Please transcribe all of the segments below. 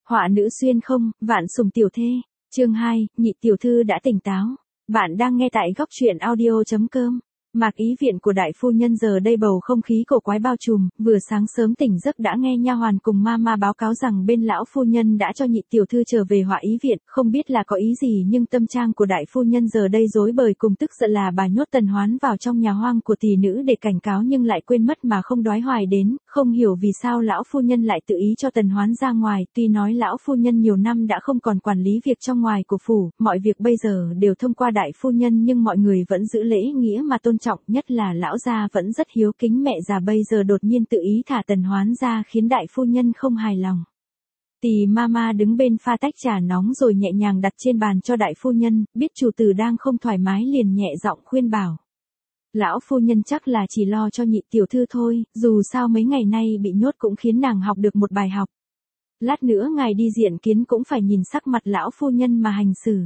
Họa nữ xuyên không, vạn sủng tiểu thê. Chương 2, nhị tiểu thư đã tỉnh táo. Bạn đang nghe tại góc truyện audio.com. Mạc ý viện của đại phu nhân giờ đây bầu không khí cổ quái bao trùm, vừa sáng sớm tỉnh giấc đã nghe nha hoàn cùng mama báo cáo rằng bên lão phu nhân đã cho nhị tiểu thư trở về họa ý viện, không biết là có ý gì nhưng tâm trạng của đại phu nhân giờ đây rối bời cùng tức giận là bà nhốt Tần Hoán vào trong nhà hoang của tỷ nữ để cảnh cáo nhưng lại quên mất mà không đoái hoài đến, không hiểu vì sao lão phu nhân lại tự ý cho Tần Hoán ra ngoài, tuy nói lão phu nhân nhiều năm đã không còn quản lý việc trong ngoài của phủ, mọi việc bây giờ đều thông qua đại phu nhân nhưng mọi người vẫn giữ lễ nghĩa mà tôn trọng, nhất là lão gia vẫn rất hiếu kính mẹ già bây giờ đột nhiên tự ý thả Tần Hoán ra khiến đại phu nhân không hài lòng. Tỳ mama đứng bên pha tách trà nóng rồi nhẹ nhàng đặt trên bàn cho đại phu nhân, biết chủ tử đang không thoải mái liền nhẹ giọng khuyên bảo. Lão phu nhân chắc là chỉ lo cho nhị tiểu thư thôi, dù sao mấy ngày nay bị nhốt cũng khiến nàng học được một bài học. Lát nữa ngài đi diện kiến cũng phải nhìn sắc mặt lão phu nhân mà hành xử.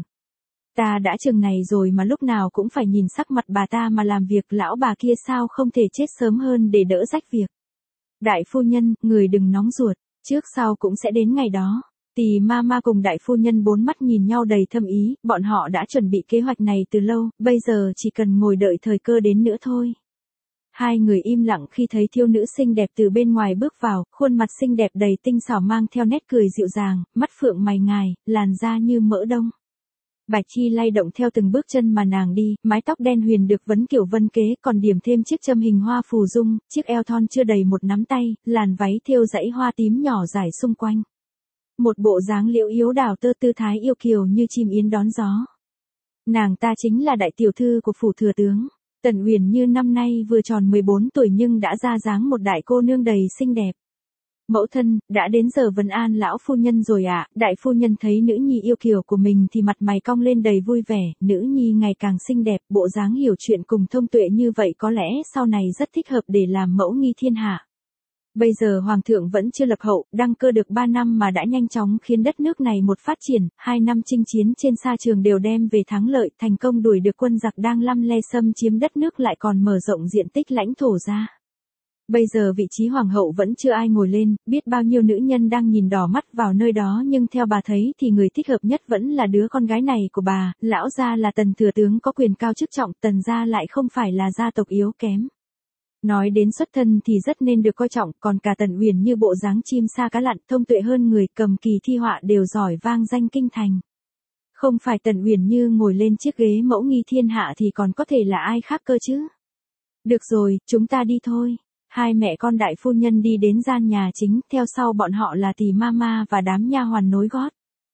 Ta đã chừng này rồi mà lúc nào cũng phải nhìn sắc mặt bà ta mà làm việc, lão bà kia sao không thể chết sớm hơn để đỡ rách việc. Đại phu nhân, người đừng nóng ruột, trước sau cũng sẽ đến ngày đó. Tỳ mama cùng đại phu nhân bốn mắt nhìn nhau đầy thâm ý, bọn họ đã chuẩn bị kế hoạch này từ lâu, bây giờ chỉ cần ngồi đợi thời cơ đến nữa thôi. Hai người im lặng khi thấy thiếu nữ xinh đẹp từ bên ngoài bước vào, khuôn mặt xinh đẹp đầy tinh xảo mang theo nét cười dịu dàng, mắt phượng mày ngài, làn da như mỡ đông. Bạch Chi lay động theo từng bước chân mà nàng đi, mái tóc đen huyền được vấn kiểu vân kế, còn điểm thêm chiếc châm hình hoa phù dung, chiếc eo thon chưa đầy một nắm tay, làn váy thêu dãy hoa tím nhỏ rải xung quanh. Một bộ dáng liễu yếu đào tơ tư thái yêu kiều như chim yến đón gió. Nàng ta chính là đại tiểu thư của phủ thừa tướng. Tần Uyển Như năm nay vừa tròn 14 tuổi nhưng đã ra dáng một đại cô nương đầy xinh đẹp. Mẫu thân, đã đến giờ vấn an lão phu nhân rồi ạ. Đại phu nhân thấy nữ nhi yêu kiều của mình thì mặt mày cong lên đầy vui vẻ, nữ nhi ngày càng xinh đẹp, bộ dáng hiểu chuyện cùng thông tuệ như vậy có lẽ sau này rất thích hợp để làm mẫu nghi thiên hạ. Bây giờ hoàng thượng vẫn chưa lập hậu, đăng cơ được 3 năm mà đã nhanh chóng khiến đất nước này một phát triển, 2 năm chinh chiến trên sa trường đều đem về thắng lợi, thành công đuổi được quân giặc đang lăm le xâm chiếm đất nước lại còn mở rộng diện tích lãnh thổ ra. Bây giờ vị trí hoàng hậu vẫn chưa ai ngồi lên, biết bao nhiêu nữ nhân đang nhìn đỏ mắt vào nơi đó nhưng theo bà thấy thì người thích hợp nhất vẫn là đứa con gái này của bà, lão gia là Tần thừa tướng có quyền cao chức trọng, Tần gia lại không phải là gia tộc yếu kém. Nói đến xuất thân thì rất nên được coi trọng, còn cả Tần Uyển Như bộ dáng chim sa cá lặn, thông tuệ hơn người, cầm kỳ thi họa đều giỏi vang danh kinh thành. Không phải Tần Uyển Như ngồi lên chiếc ghế mẫu nghi thiên hạ thì còn có thể là ai khác cơ chứ? Được rồi, chúng ta đi thôi. Hai mẹ con đại phu nhân đi đến gian nhà chính, theo sau bọn họ là tỳ mama và đám nha hoàn nối gót.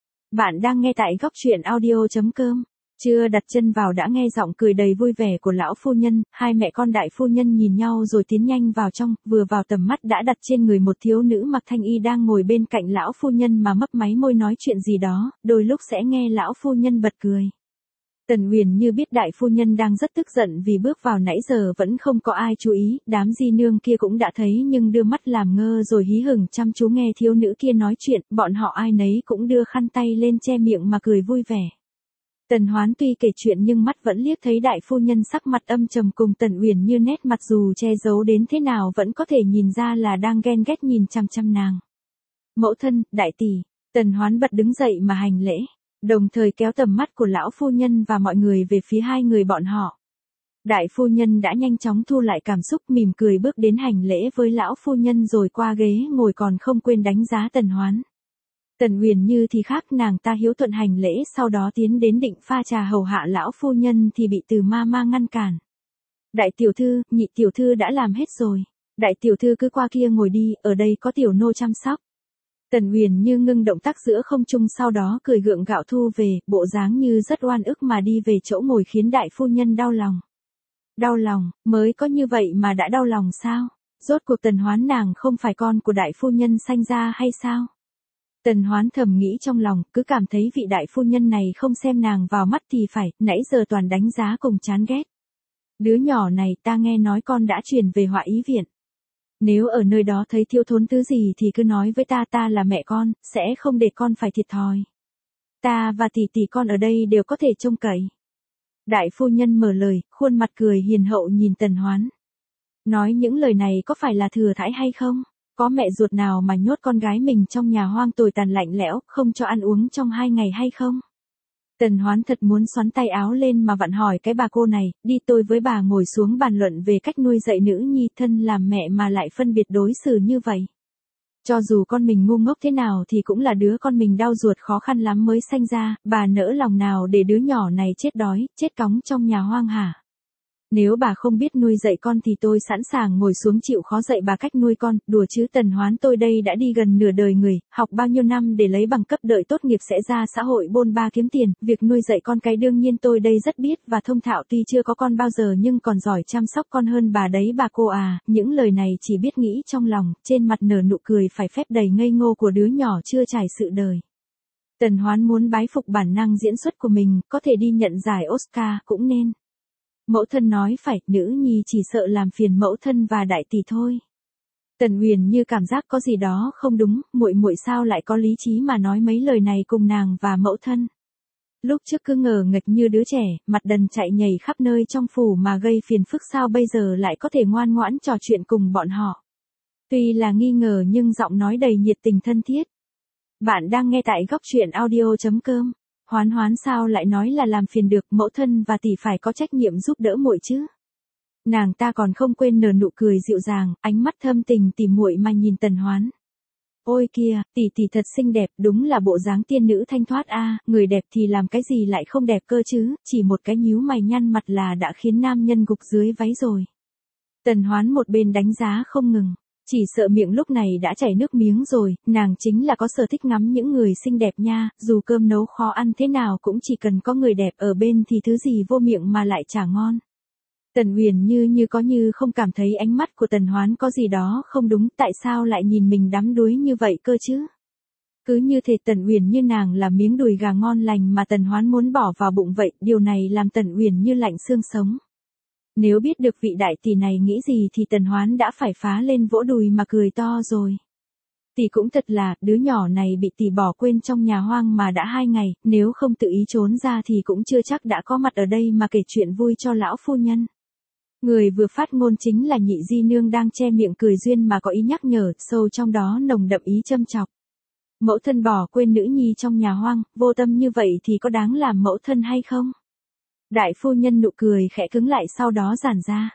Bạn đang nghe tại góc truyện audio.com. Chưa đặt chân vào đã nghe giọng cười đầy vui vẻ của lão phu nhân, hai mẹ con đại phu nhân nhìn nhau rồi tiến nhanh vào trong, vừa vào tầm mắt đã đặt trên người một thiếu nữ mặc thanh y đang ngồi bên cạnh lão phu nhân mà mấp máy môi nói chuyện gì đó, đôi lúc sẽ nghe lão phu nhân bật cười. Tần Uyển Như biết đại phu nhân đang rất tức giận vì bước vào nãy giờ vẫn không có ai chú ý, đám di nương kia cũng đã thấy nhưng đưa mắt làm ngơ rồi hí hửng chăm chú nghe thiếu nữ kia nói chuyện, bọn họ ai nấy cũng đưa khăn tay lên che miệng mà cười vui vẻ. Tần Hoán tuy kể chuyện nhưng mắt vẫn liếc thấy đại phu nhân sắc mặt âm trầm cùng Tần Uyển Như nét mặt dù che giấu đến thế nào vẫn có thể nhìn ra là đang ghen ghét nhìn chăm chăm nàng. Mẫu thân, đại tỷ, Tần Hoán bật đứng dậy mà hành lễ, đồng thời kéo tầm mắt của lão phu nhân và mọi người về phía hai người bọn họ. Đại phu nhân đã nhanh chóng thu lại cảm xúc mỉm cười bước đến hành lễ với lão phu nhân rồi qua ghế ngồi còn không quên đánh giá Tần Hoán. Tần Uyển Như thì khác, nàng ta hiếu thuận hành lễ sau đó tiến đến định pha trà hầu hạ lão phu nhân thì bị từ mama ngăn cản. Đại tiểu thư, nhị tiểu thư đã làm hết rồi. Đại tiểu thư cứ qua kia ngồi đi, ở đây có tiểu nô chăm sóc. Tần Uyển Như ngưng động tác giữa không trung sau đó cười gượng gạo thu về, bộ dáng như rất oan ức mà đi về chỗ ngồi khiến đại phu nhân đau lòng. Đau lòng, mới có như vậy mà đã đau lòng sao? Rốt cuộc Tần Hoán nàng không phải con của đại phu nhân sanh ra hay sao? Tần Hoán thầm nghĩ trong lòng, cứ cảm thấy vị đại phu nhân này không xem nàng vào mắt thì phải, nãy giờ toàn đánh giá cùng chán ghét. Đứa nhỏ này ta nghe nói con đã chuyển về họa ý viện. Nếu ở nơi đó thấy thiếu thốn thứ gì thì cứ nói với ta, ta là mẹ con, sẽ không để con phải thiệt thòi. Ta và tỷ tỷ con ở đây đều có thể trông cậy. Đại phu nhân mở lời, khuôn mặt cười hiền hậu nhìn Tần Hoán. Nói những lời này có phải là thừa thãi hay không? Có mẹ ruột nào mà nhốt con gái mình trong nhà hoang tồi tàn lạnh lẽo, không cho ăn uống trong 2 ngày hay không? Tần Hoán thật muốn xoắn tay áo lên mà vặn hỏi cái bà cô này, đi tôi với bà ngồi xuống bàn luận về cách nuôi dạy nữ nhi thân làm mẹ mà lại phân biệt đối xử như vậy. Cho dù con mình ngu ngốc thế nào thì cũng là đứa con mình đau ruột khó khăn lắm mới sanh ra, bà nỡ lòng nào để đứa nhỏ này chết đói, chết cóng trong nhà hoang hả? Nếu bà không biết nuôi dạy con thì tôi sẵn sàng ngồi xuống chịu khó dạy bà cách nuôi con, đùa chứ Tần Hoán tôi đây đã đi gần nửa đời người, học bao nhiêu năm để lấy bằng cấp đợi tốt nghiệp sẽ ra xã hội bôn ba kiếm tiền, việc nuôi dạy con cái đương nhiên tôi đây rất biết và thông thạo tuy chưa có con bao giờ nhưng còn giỏi chăm sóc con hơn bà đấy bà cô à, những lời này chỉ biết nghĩ trong lòng, trên mặt nở nụ cười phải phép đầy ngây ngô của đứa nhỏ chưa trải sự đời. Tần Hoán muốn bái phục bản năng diễn xuất của mình, có thể đi nhận giải Oscar cũng nên. Mẫu thân nói phải, nữ nhi chỉ sợ làm phiền mẫu thân và đại tỷ thôi. Tần Uyển như cảm giác có gì đó không đúng, muội muội sao lại có lý trí mà nói mấy lời này cùng nàng và mẫu thân. Lúc trước cứ ngờ nghệch như đứa trẻ, mặt đần chạy nhảy khắp nơi trong phủ mà gây phiền phức sao bây giờ lại có thể ngoan ngoãn trò chuyện cùng bọn họ. Tuy là nghi ngờ nhưng giọng nói đầy nhiệt tình thân thiết. Bạn đang nghe tại góc truyện audio.com. Hoán Hoán sao lại nói là làm phiền được, mẫu thân và tỷ phải có trách nhiệm giúp đỡ muội chứ. Nàng ta còn không quên nở nụ cười dịu dàng, ánh mắt thâm tình tỉ muội mà nhìn Tần Hoán. Ôi kìa, tỷ thật xinh đẹp, đúng là bộ dáng tiên nữ thanh thoát a, người đẹp thì làm cái gì lại không đẹp cơ chứ, chỉ một cái nhíu mày nhăn mặt là đã khiến nam nhân gục dưới váy rồi. Tần Hoán một bên đánh giá không ngừng. Chỉ sợ miệng lúc này đã chảy nước miếng rồi, nàng chính là có sở thích ngắm những người xinh đẹp nha, dù cơm nấu khó ăn thế nào cũng chỉ cần có người đẹp ở bên thì thứ gì vô miệng mà lại chả ngon. Tần Uyển như có như không cảm thấy ánh mắt của Tần Hoán có gì đó không đúng, tại sao lại nhìn mình đắm đuối như vậy cơ chứ? Cứ như thể Tần Uyển như nàng là miếng đùi gà ngon lành mà Tần Hoán muốn bỏ vào bụng vậy, điều này làm Tần Uyển như lạnh xương sống. Nếu biết được vị đại tỷ này nghĩ gì thì Tần Hoán đã phải phá lên vỗ đùi mà cười to rồi. Tỷ cũng thật là, đứa nhỏ này bị tỷ bỏ quên trong nhà hoang mà đã 2 ngày, nếu không tự ý trốn ra thì cũng chưa chắc đã có mặt ở đây mà kể chuyện vui cho lão phu nhân. Người vừa phát ngôn chính là Nhị Di Nương đang che miệng cười duyên mà có ý nhắc nhở, sâu trong đó nồng đậm ý châm chọc. Mẫu thân bỏ quên nữ nhi trong nhà hoang, vô tâm như vậy thì có đáng làm mẫu thân hay không? Đại phu nhân nụ cười khẽ cứng lại sau đó giãn ra.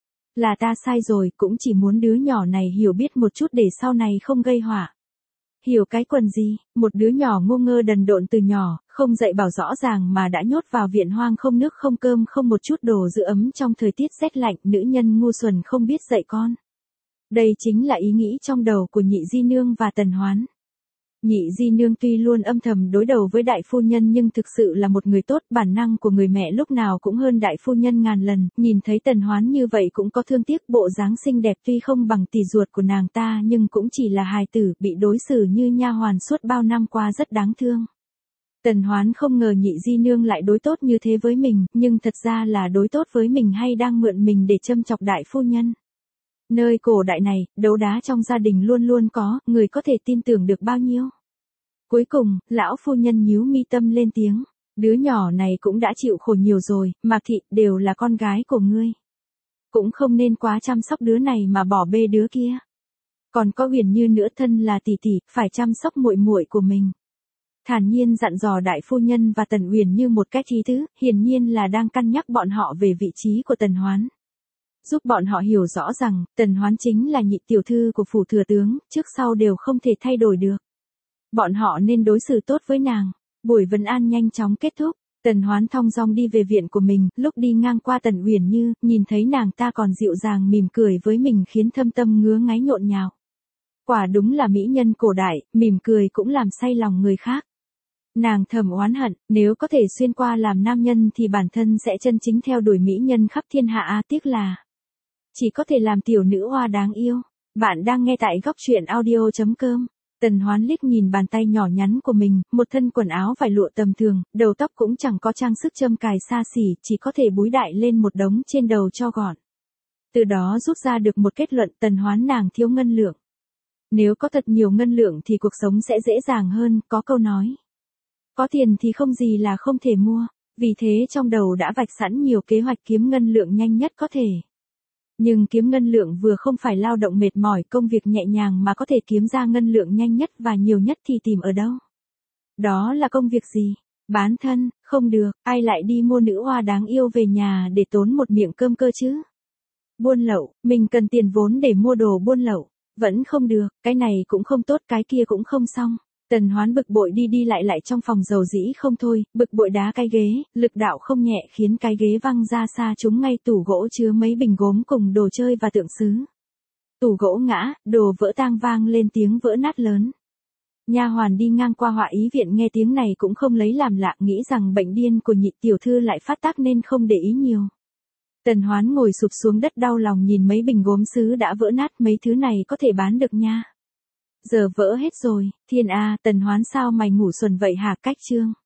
Là ta sai rồi, cũng chỉ muốn đứa nhỏ này hiểu biết một chút để sau này không gây họa. Hiểu cái quần gì, một đứa nhỏ ngu ngơ đần độn từ nhỏ, không dạy bảo rõ ràng mà đã nhốt vào viện hoang không nước không cơm không một chút đồ giữ ấm trong thời tiết rét lạnh, nữ nhân ngu xuẩn không biết dạy con. Đây chính là ý nghĩ trong đầu của Nhị Di Nương và Tần Hoán. Nhị Di Nương tuy luôn âm thầm đối đầu với đại phu nhân nhưng thực sự là một người tốt, bản năng của người mẹ lúc nào cũng hơn đại phu nhân ngàn lần, nhìn thấy Tần Hoán như vậy cũng có thương tiếc, bộ dáng xinh đẹp tuy không bằng tỷ ruột của nàng ta nhưng cũng chỉ là hài tử, bị đối xử như nha hoàn suốt bao năm qua rất đáng thương. Tần Hoán không ngờ Nhị Di Nương lại đối tốt như thế với mình, nhưng thật ra là đối tốt với mình hay đang mượn mình để châm chọc đại phu nhân. Nơi cổ đại này, đấu đá trong gia đình luôn luôn có, người có thể tin tưởng được bao nhiêu. Cuối cùng, lão phu nhân nhíu mi tâm lên tiếng, đứa nhỏ này cũng đã chịu khổ nhiều rồi, Mạc Thị, đều là con gái của ngươi. Cũng không nên quá chăm sóc đứa này mà bỏ bê đứa kia. Còn có Uyển Như nữa, thân là tỷ tỷ, phải chăm sóc muội muội của mình. Thản nhiên dặn dò đại phu nhân và Tần Uyển Như một cách ý tứ, hiển nhiên là đang cân nhắc bọn họ về vị trí của Tần Hoán. Giúp bọn họ hiểu rõ rằng, Tần Hoán chính là nhị tiểu thư của phủ thừa tướng, trước sau đều không thể thay đổi được. Bọn họ nên đối xử tốt với nàng. Buổi vấn an nhanh chóng kết thúc, Tần Hoán thong dong đi về viện của mình, lúc đi ngang qua Tần Uyển Như, nhìn thấy nàng ta còn dịu dàng mỉm cười với mình khiến thâm tâm ngứa ngáy nhộn nhạo. Quả đúng là mỹ nhân cổ đại, mỉm cười cũng làm say lòng người khác. Nàng thầm oán hận, nếu có thể xuyên qua làm nam nhân thì bản thân sẽ chân chính theo đuổi mỹ nhân khắp thiên hạ, tiếc là chỉ có thể làm tiểu nữ hoa đáng yêu. Bạn đang nghe tại góc truyện audio.com. Tần Hoán liếc nhìn bàn tay nhỏ nhắn của mình, một thân quần áo vải lụa tầm thường, đầu tóc cũng chẳng có trang sức châm cài xa xỉ, chỉ có thể búi đại lên một đống trên đầu cho gọn. Từ đó rút ra được một kết luận, Tần Hoán nàng thiếu ngân lượng. Nếu có thật nhiều ngân lượng thì cuộc sống sẽ dễ dàng hơn, có câu nói. Có tiền thì không gì là không thể mua, vì thế trong đầu đã vạch sẵn nhiều kế hoạch kiếm ngân lượng nhanh nhất có thể. Nhưng kiếm ngân lượng vừa không phải lao động mệt mỏi, công việc nhẹ nhàng mà có thể kiếm ra ngân lượng nhanh nhất và nhiều nhất thì tìm ở đâu? Đó là công việc gì? Bán thân, không được, ai lại đi mua nữ oa đáng yêu về nhà để tốn một miệng cơm cơ chứ? Buôn lậu, mình cần tiền vốn để mua đồ buôn lậu. Vẫn không được, cái này cũng không tốt, cái kia cũng không xong. Tần Hoán bực bội đi đi lại lại trong phòng dầu dĩ không thôi, bực bội đá cái ghế, lực đạo không nhẹ khiến cái ghế văng ra xa trúng ngay tủ gỗ chứa mấy bình gốm cùng đồ chơi và tượng sứ. Tủ gỗ ngã, đồ vỡ tang vang lên tiếng vỡ nát lớn. Nha hoàn đi ngang qua Họa Ý viện nghe tiếng này cũng không lấy làm lạ, nghĩ rằng bệnh điên của Nhị tiểu thư lại phát tác nên không để ý nhiều. Tần Hoán ngồi sụp xuống đất đau lòng nhìn mấy bình gốm sứ đã vỡ nát, mấy thứ này có thể bán được nha. Giờ vỡ hết rồi, Thiên A, Tần Hoán sao mày ngủ xuẩn vậy hả? Cách chương